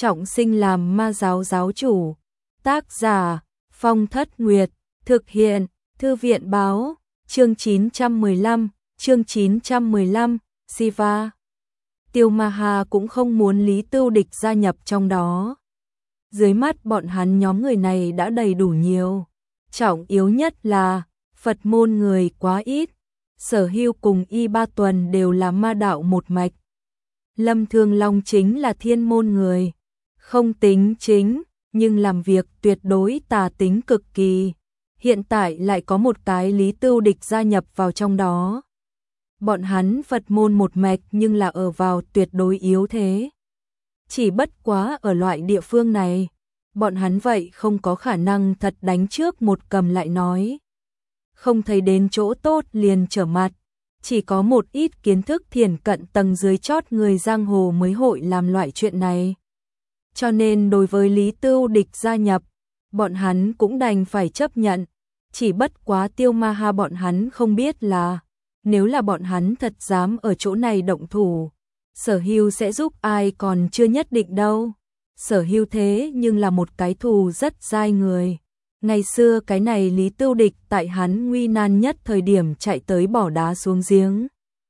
trọng sinh làm ma giáo giáo chủ. Tác giả Phong Thất Nguyệt, thực hiện Thư viện báo, chương 915, Siva. Tiêu Ma Hà cũng không muốn Lý Tưu Địch gia nhập trong đó. Dưới mắt bọn hắn nhóm người này đã đầy đủ nhiều. Trọng yếu nhất là Phật môn người quá ít. Sở Hưu cùng Y Ba Tuần đều là ma đạo một mạch. Lâm Thương Long chính là thiên môn người. Không tính chính, nhưng làm việc tuyệt đối tà tính cực kỳ. Hiện tại lại có một cái Lý Tưu Địch gia nhập vào trong đó. Bọn hắn Phật môn một mạch nhưng là ở vào tuyệt đối yếu thế. Chỉ bất quá ở loại địa phương này, bọn hắn vậy không có khả năng thật đánh trước một cầm lại nói. Không thấy đến chỗ tốt liền trở mặt, chỉ có một ít kiến thức thiển cận tầng dưới chót người giang hồ mới hội làm loại chuyện này. Cho nên đối với Lý Tưu Địch gia nhập, bọn hắn cũng đành phải chấp nhận, chỉ bất quá Tiêu Ma Ha bọn hắn không biết là, nếu là bọn hắn thật dám ở chỗ này động thủ, Sở Hưu sẽ giúp ai còn chưa nhất định đâu. Sở Hưu thế nhưng là một cái thù rất dai người. Ngày xưa cái này Lý Tưu Địch tại hắn nguy nan nhất thời điểm chạy tới bỏ đá xuống giếng.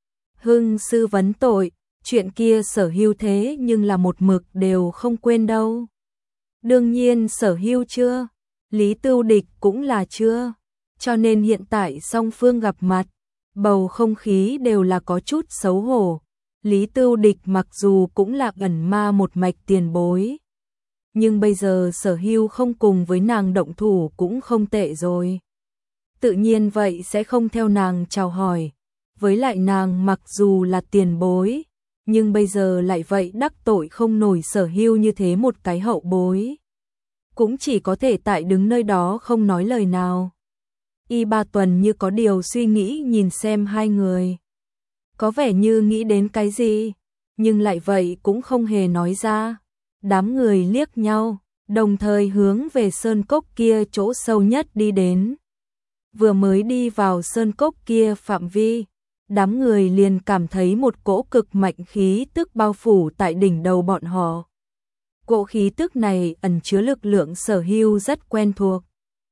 Hưng sư vấn tội, chuyện kia Sở Hưu thế nhưng là một mực đều không quên đâu. Đương nhiên Sở Hưu chưa, Lý Tưu Địch cũng là chưa, cho nên hiện tại song phương gặp mặt, bầu không khí đều là có chút xấu hổ. Lý Tưu Địch mặc dù cũng là ẩn ma một mạch tiền bối, nhưng bây giờ Sở Hưu không cùng với nàng động thủ cũng không tệ rồi. Tự nhiên vậy sẽ không theo nàng chào hỏi. Với lại nàng mặc dù là tiền bối, nhưng bây giờ lại vậy đắc tội không nổi Sở Hưu như thế một cái hậu bối. Cũng chỉ có thể tại đứng nơi đó không nói lời nào. Y Ba Tuần như có điều suy nghĩ nhìn xem hai người. Có vẻ như nghĩ đến cái gì, nhưng lại vậy cũng không hề nói ra. Đám người liếc nhau, đồng thời hướng về sơn cốc kia chỗ sâu nhất đi đến. Vừa mới đi vào sơn cốc kia phạm vi, đám người liền cảm thấy một cỗ cực mạnh khí tức bao phủ tại đỉnh đầu bọn họ. Cỗ khí tức này ẩn chứa lực lượng Sở Hưu rất quen thuộc.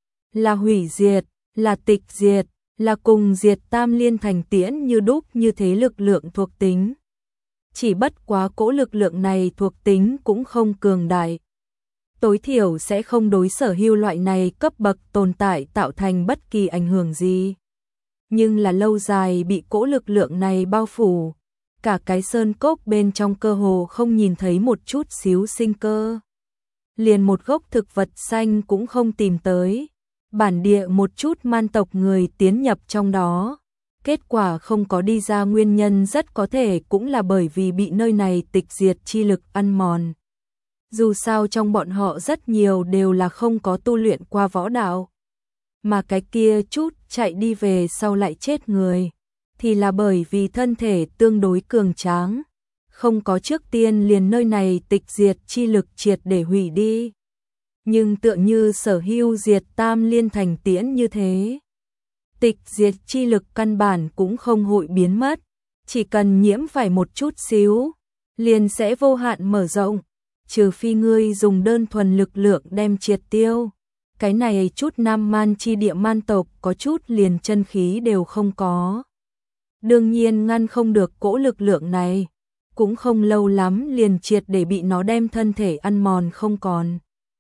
Là hủy diệt, là tịch diệt, là cùng diệt tam liên thành tiễn như đúc như thế lực lượng thuộc tính. Chỉ bất quá cỗ lực lượng này thuộc tính cũng không cường đại. Tối thiểu sẽ không đối Sở Hưu loại này cấp bậc tồn tại tạo thành bất kỳ ảnh hưởng gì. Nhưng là lâu dài bị cỗ lực lượng này bao phủ, cả cái sơn cốc bên trong cơ hồ không nhìn thấy một chút xíu sinh cơ. Liền một gốc thực vật xanh cũng không tìm tới. Bản địa một chút man tộc người tiến nhập trong đó. Kết quả không có đi ra nguyên nhân rất có thể cũng là bởi vì bị nơi này tịch diệt chi lực ăn mòn. Dù sao trong bọn họ rất nhiều đều là không có tu luyện qua võ đạo. Mà cái kia chút chạy đi về sau lại chết người, thì là bởi vì thân thể tương đối cường tráng. Không có trước tiên liền nơi này tịch diệt chi lực triệt để hủy đi. Nhưng tựa như Sở Hưu diệt tam liên thành tiễn như thế. Tịch diệt chi lực căn bản cũng không hội biến mất, chỉ cần nhiễm phải một chút xíu, liền sẽ vô hạn mở rộng, trừ phi ngươi dùng đơn thuần lực lượng đem triệt tiêu. Cái này chút Nam Man chi địa man tộc có chút liền chân khí đều không có. Đương nhiên ngăn không được cỗ lực lượng này, cũng không lâu lắm liền triệt để bị nó đem thân thể ăn mòn không còn.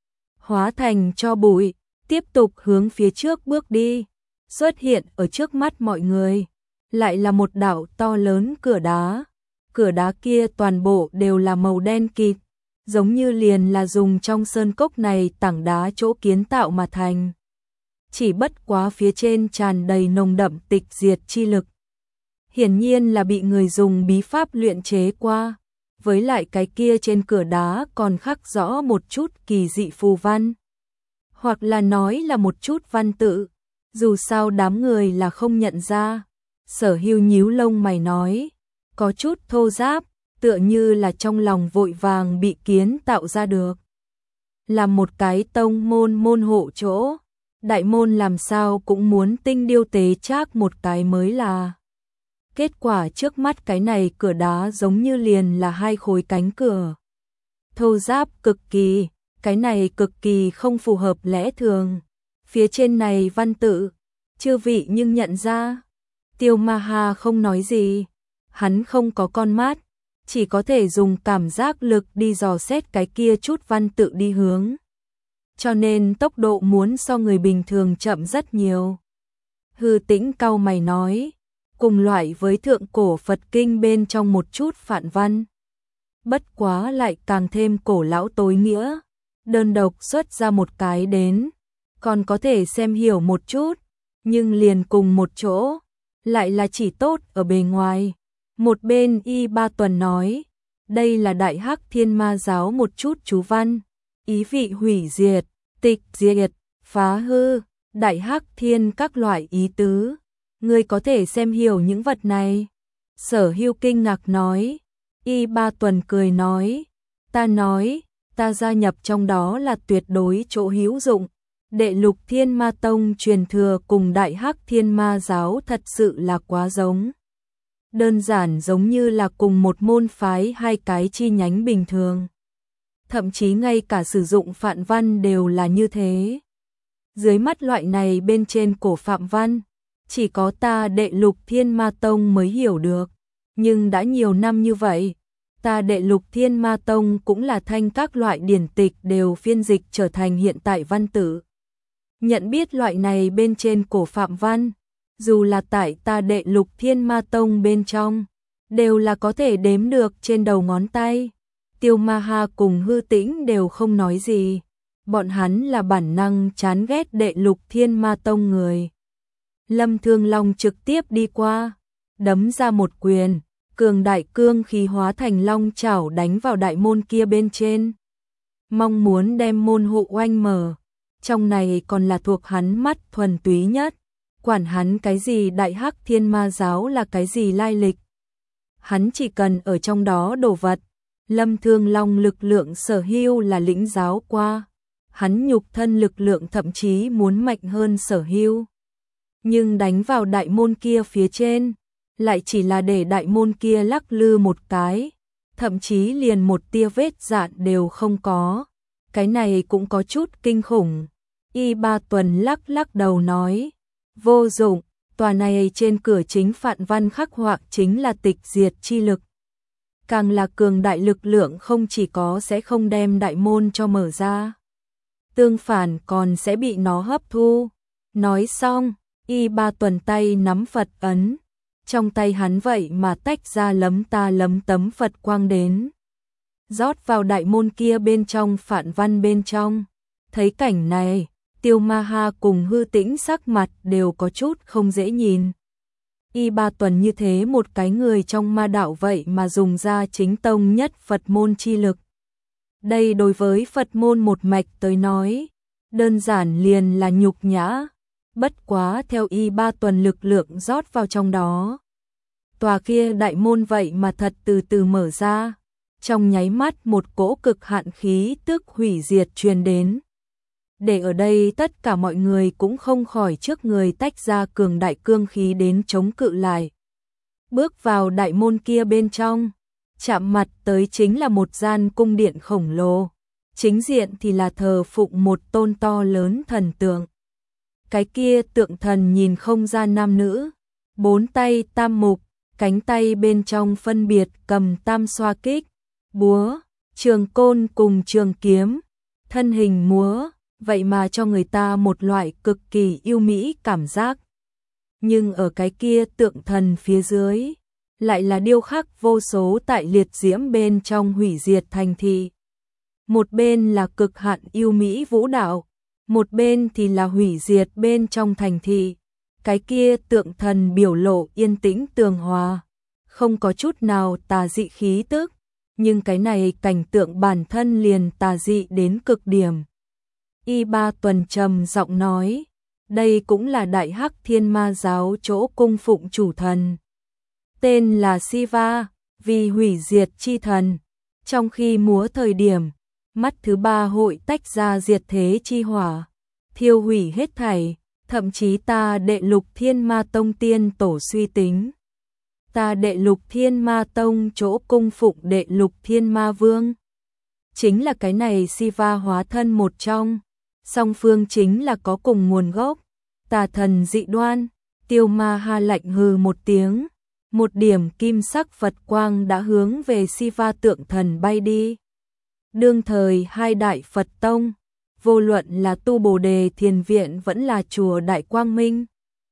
Hóa thành cho bụi, tiếp tục hướng phía trước bước đi. Xuất hiện ở trước mắt mọi người, lại là một đạo to lớn cửa đá. Cửa đá kia toàn bộ đều là màu đen kịt, giống như liền là dùng trong sơn cốc này tảng đá chỗ kiến tạo mà thành. Chỉ bất quá phía trên tràn đầy nồng đậm tịch diệt chi lực. Hiển nhiên là bị người dùng bí pháp luyện chế qua, với lại cái kia trên cửa đá còn khắc rõ một chút kỳ dị phù văn. Hoặc là nói là một chút văn tự. Dù sao đám người là không nhận ra. Sở Hưu nhíu lông mày nói, có chút thô ráp, tựa như là trong lòng vội vàng bị kiến tạo ra được. Là một cái tông môn môn hộ chỗ, đại môn làm sao cũng muốn tinh điêu tế trác một cái mới là. Kết quả trước mắt cái này cửa đá giống như liền là hai khối cánh cửa. thô ráp cực kỳ, cái này cực kỳ không phù hợp lẽ thường. Phía trên này văn tự, chư vị nhưng nhận ra. Tiêu Ma Ha không nói gì, hắn không có con mắt, chỉ có thể dùng cảm giác lực đi dò xét cái kia chút văn tự đi hướng. Cho nên tốc độ muốn so người bình thường chậm rất nhiều. Hư Tĩnh cau mày nói, cùng loại với thượng cổ Phật kinh bên trong một chút phạn văn. Bất quá lại càng thêm cổ lão tối nghĩa, đơn độc xuất ra một cái đến, còn có thể xem hiểu một chút, nhưng liền cùng một chỗ, lại là chỉ tốt ở bề ngoài. Một bên Y Ba Tuần nói, đây là Đại Hắc Thiên Ma giáo một chút chú văn, ý vị hủy diệt, tịch diệt, phá hư, Đại Hắc Thiên các loại ý tứ. Ngươi có thể xem hiểu những vật này. Sở Hưu kinh ngạc nói. Y Ba Tuần cười nói, ta gia nhập trong đó là tuyệt đối chỗ hữu dụng. Đệ Lục Thiên Ma Tông truyền thừa cùng Đại Hắc Thiên Ma giáo thật sự là quá giống. Đơn giản giống như là cùng một môn phái hai cái chi nhánh bình thường. Thậm chí ngay cả sử dụng phạn văn đều là như thế. Dưới mắt loại này bên trên cổ phạm văn, chỉ có ta Đệ Lục Thiên Ma Tông mới hiểu được. Nhưng đã nhiều năm như vậy, ta Đệ Lục Thiên Ma Tông cũng là thanh các loại điển tịch đều phiên dịch trở thành hiện tại văn tự. Nhận biết loại này bên trên cổ phạm văn, dù là tại ta Đệ Lục Thiên Ma Tông bên trong, đều là có thể đếm được trên đầu ngón tay. Tiêu Ma Ha cùng Hư Tĩnh đều không nói gì, bọn hắn là bản năng chán ghét Đệ Lục Thiên Ma Tông người. Lâm Thương Long trực tiếp đi qua, đấm ra một quyền, cường đại cương khí hóa thành long chảo đánh vào đại môn kia bên trên. Mong muốn đem môn hộ oanh mở, trong này còn là thuộc hắn mắt thuần túy nhất, quản hắn cái gì Đại Hắc Thiên Ma giáo là cái gì lai lịch. Hắn chỉ cần ở trong đó đồ vật. Lâm Thương Long lực lượng Sở Hưu là lĩnh giáo qua, hắn nhục thân lực lượng thậm chí muốn mạnh hơn Sở Hưu. Nhưng đánh vào đại môn kia phía trên, lại chỉ là để đại môn kia lắc lư một cái, thậm chí liền một tia vết dạn đều không có. Cái này cũng có chút kinh khủng. Y Ba Tuần lắc lắc đầu nói, vô dụng, tòa này trên cửa chính phạn văn khắc họa chính là tịch diệt chi lực. Càng là cường đại lực lượng không chỉ có sẽ không đem đại môn cho mở ra, tương phản còn sẽ bị nó hấp thu. Nói xong, Y Ba Tuần tay nắm Phật ấn, trong tay hắn vậy mà tách ra lấm tấm Phật quang đến, rót vào đại môn kia bên trong phạn văn bên trong. Thấy cảnh này, Tiêu Ma Ha cùng Hư Tĩnh sắc mặt đều có chút không dễ nhìn. Y Ba Tuần như thế một cái người trong ma đạo vậy mà dùng ra chính tông nhất Phật môn chi lực. Đây đối với Phật môn một mạch tới nói, đơn giản liền là nhục nhã. Bất quá theo Y Ba Tuần lực lượng rót vào trong đó, tòa kia đại môn vậy mà thật từ từ mở ra. Trong nháy mắt một cỗ cực hạn khí tức hủy diệt truyền đến. Để ở đây tất cả mọi người cũng không khỏi trước người tách ra cường đại cương khí đến chống cự lại. Bước vào đại môn kia bên trong, chạm mặt tới chính là một gian cung điện khổng lồ. Chính diện thì là thờ phụng một tôn to lớn thần tượng. Cái kia tượng thần nhìn không ra nam nữ, bốn tay tam mục, cánh tay bên trong phân biệt cầm tam xoa kích, búa, trường côn cùng trường kiếm, thân hình múa, vậy mà cho người ta một loại cực kỳ yêu mỹ cảm giác. Nhưng ở cái kia tượng thần phía dưới, lại là điêu khắc vô số tại liệt diễm bên trong hủy diệt thành thị. Một bên là cực hạn yêu mỹ vũ đạo, một bên thì là hủy diệt bên trong thành thị. Cái kia tượng thần biểu lộ yên tĩnh tường hòa, không có chút nào tà dị khí tức, nhưng cái này cảnh tượng bản thân liền tà dị đến cực điểm. Y Ba Tuần trầm giọng nói, đây cũng là Đại Hắc Thiên Ma giáo chỗ cung phụng chủ thần. Tên là Siva, vì hủy diệt chi thần. Trong khi múa thời điểm, mắt thứ ba hội tách ra diệt thế chi hỏa, thiêu hủy hết thảy, thậm chí ta Đệ Lục Thiên Ma Tông tiên tổ suy tính. Ta Đệ Lục Thiên Ma Tông chỗ cung phụng Đệ Lục Thiên Ma Vương. chính là cái này Siva hóa thân một trong. Song phương chính là có cùng nguồn gốc. Tà thần dị đoan, Tiêu Ma Ha lạnh hừ một tiếng, một điểm kim sắc Phật quang đã hướng về Siva tượng thần bay đi. Đương thời hai đại Phật tông, vô luận là Tu Bồ Đề Thiền Viện vẫn là chùa Đại Quang Minh,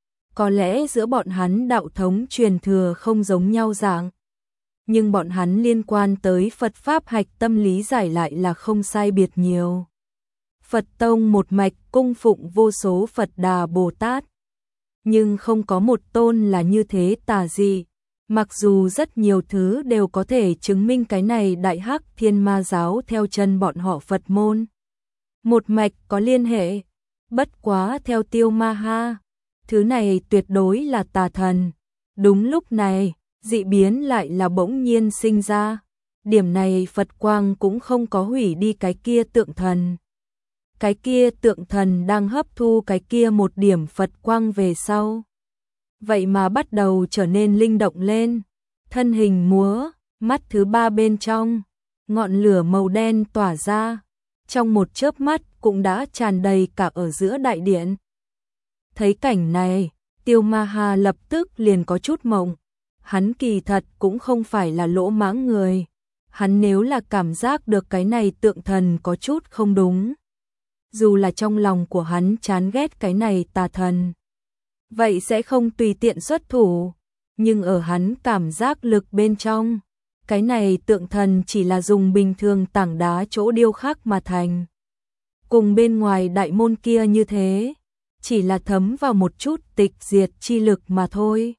có lẽ giữa bọn hắn đạo thống truyền thừa không giống nhau dạng, nhưng bọn hắn liên quan tới Phật Pháp hạch tâm lý giải lại là không sai biệt nhiều. Phật tông một mạch cung phụng vô số Phật Đà Bồ Tát, nhưng không có một tôn là như thế tà dị. Mặc dù rất nhiều thứ đều có thể chứng minh cái này Đại Hắc Thiên Ma giáo theo chân bọn họ Phật môn một mạch có liên hệ, bất quá theo Tiêu Ma Ha, thứ này tuyệt đối là tà thần. Đúng lúc này, dị biến lại là bỗng nhiên sinh ra. Điểm này Phật quang cũng không có hủy đi cái kia tượng thần. Cái kia tượng thần đang hấp thu cái kia một điểm Phật quang về sau, vậy mà bắt đầu trở nên linh động lên, thân hình múa, mắt thứ ba bên trong, ngọn lửa màu đen tỏa ra, trong một chớp mắt cũng đã tràn đầy cả ở giữa đại điện. Thấy cảnh này, Tiêu Ma Ha lập tức liền có chút mộng, hắn kỳ thật cũng không phải là lỗ mãng người, hắn nếu là cảm giác được cái này tượng thần có chút không đúng, dù là trong lòng của hắn chán ghét cái này tà thần, vậy sẽ không tùy tiện xuất thủ, nhưng ở hắn cảm giác lực bên trong, cái này tượng thần chỉ là dùng bình thường tảng đá chỗ điêu khắc mà thành. Cùng bên ngoài đại môn kia như thế, chỉ là thấm vào một chút tịch diệt chi lực mà thôi.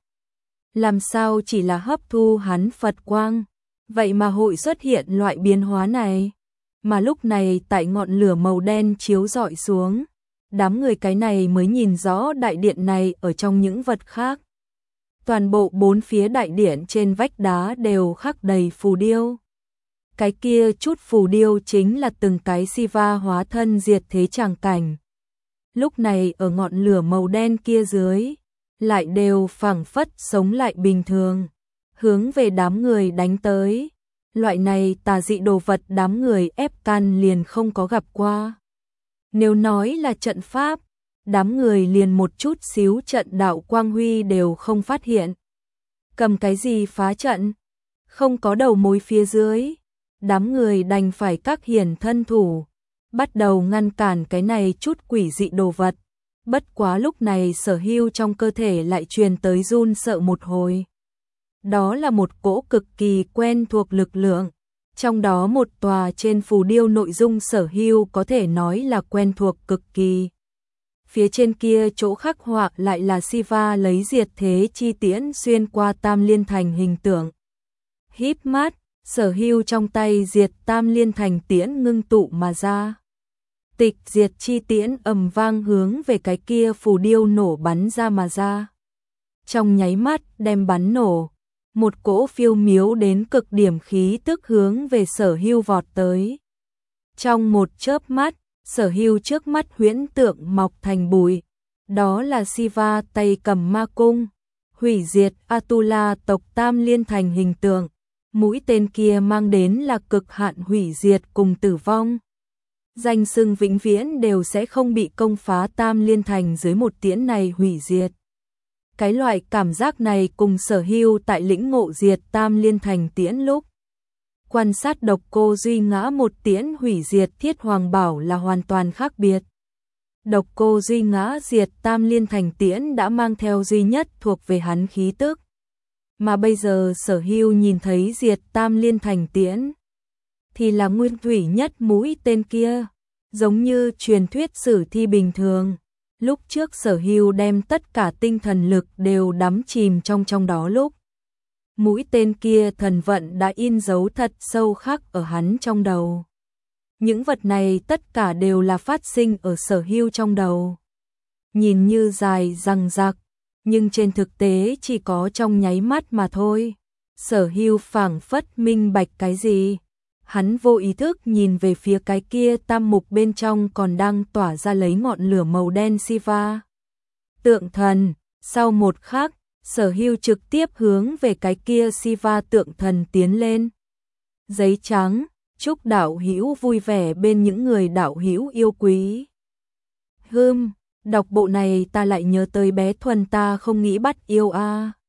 Làm sao chỉ là hấp thu hắn Phật quang, vậy mà hội xuất hiện loại biến hóa này. Mà lúc này tại ngọn lửa màu đen chiếu rọi xuống, đám người cái này mới nhìn rõ đại điện này ở trong những vật khác. Toàn bộ bốn phía đại điện trên vách đá đều khắc đầy phù điêu. Cái kia chút phù điêu chính là từng cái Siva hóa thân diệt thế tràng cảnh. Lúc này ở ngọn lửa màu đen kia dưới, lại đều phảng phất sống lại bình thường, hướng về đám người đánh tới. Loại này tà dị đồ vật đám người ép can liền không có gặp qua. Nếu nói là trận pháp, đám người liền một chút xíu trận đạo quang huy đều không phát hiện. Cầm cái gì phá trận? Không có đầu mối phía dưới. Đám người đành phải các hiển thân thủ, bắt đầu ngăn cản cái này chút quỷ dị đồ vật. Bất quá lúc này Sở Hưu trong cơ thể lại truyền tới run sợ một hồi. Đó là một cỗ cực kỳ quen thuộc lực lượng, trong đó một tòa trên phù điêu nội dung Sở Hưu có thể nói là quen thuộc cực kỳ. Phía trên kia chỗ khắc họa lại là Siva lấy diệt thế chi tiễn xuyên qua Tam Liên Thành hình tượng. Híp mắt, Sở Hưu trong tay diệt Tam Liên Thành tiễn ngưng tụ mà ra. Tịch diệt chi tiễn ầm vang hướng về cái kia phù điêu nổ bắn ra mà ra. Trong nháy mắt đem bắn nổ, một cỗ phiêu miếu đến cực điểm khí tức hướng về Sở Hưu vọt tới. Trong một chớp mắt, Sở Hưu trước mắt huyễn tượng mọc thành bụi. Đó là Siva tay cầm ma cung, hủy diệt Atula tộc Tam Liên Thành hình tượng. Mũi tên kia mang đến là cực hạn hủy diệt cùng tử vong. Danh xưng vĩnh viễn đều sẽ không bị công phá Tam Liên Thành dưới một tiễn này hủy diệt. Cái loại cảm giác này cùng Sở Hưu tại lĩnh ngộ diệt Tam Liên Thành tiễn lúc quan sát Độc Cô Duy ngã một tiễn hủy diệt Thiết Hoàng Bảo là hoàn toàn khác biệt. Độc Cô Duy ngã diệt Tam Liên Thành tiễn đã mang theo duy nhất thuộc về hắn khí tức. Mà bây giờ Sở Hưu nhìn thấy diệt Tam Liên Thành tiễn thì là nguyên thủy nhất mũi tên kia, giống như truyền thuyết sử thi bình thường. Lúc trước Sở Hưu đem tất cả tinh thần lực đều đắm chìm trong đó lúc. Mũi tên kia thần vận đã in dấu thật sâu khắc ở hắn trong đầu. Những vật này tất cả đều là phát sinh ở Sở Hưu trong đầu. Nhìn như dài dằng dặc, nhưng trên thực tế chỉ có trong nháy mắt mà thôi. Sở Hưu phảng phất minh bạch cái gì. Hắn vô ý thức nhìn về phía cái kia tam mục bên trong còn đang tỏa ra lấy ngọn lửa màu đen Siva tượng thần. Sau một khắc, Sở Hưu trực tiếp hướng về cái kia Siva tượng thần tiến lên. Giấy trắng, Chúc đạo hữu vui vẻ bên những người đạo hữu yêu quý. Đọc bộ này ta lại nhớ tới bé Thuần, ta không nghĩ bắt yêu a.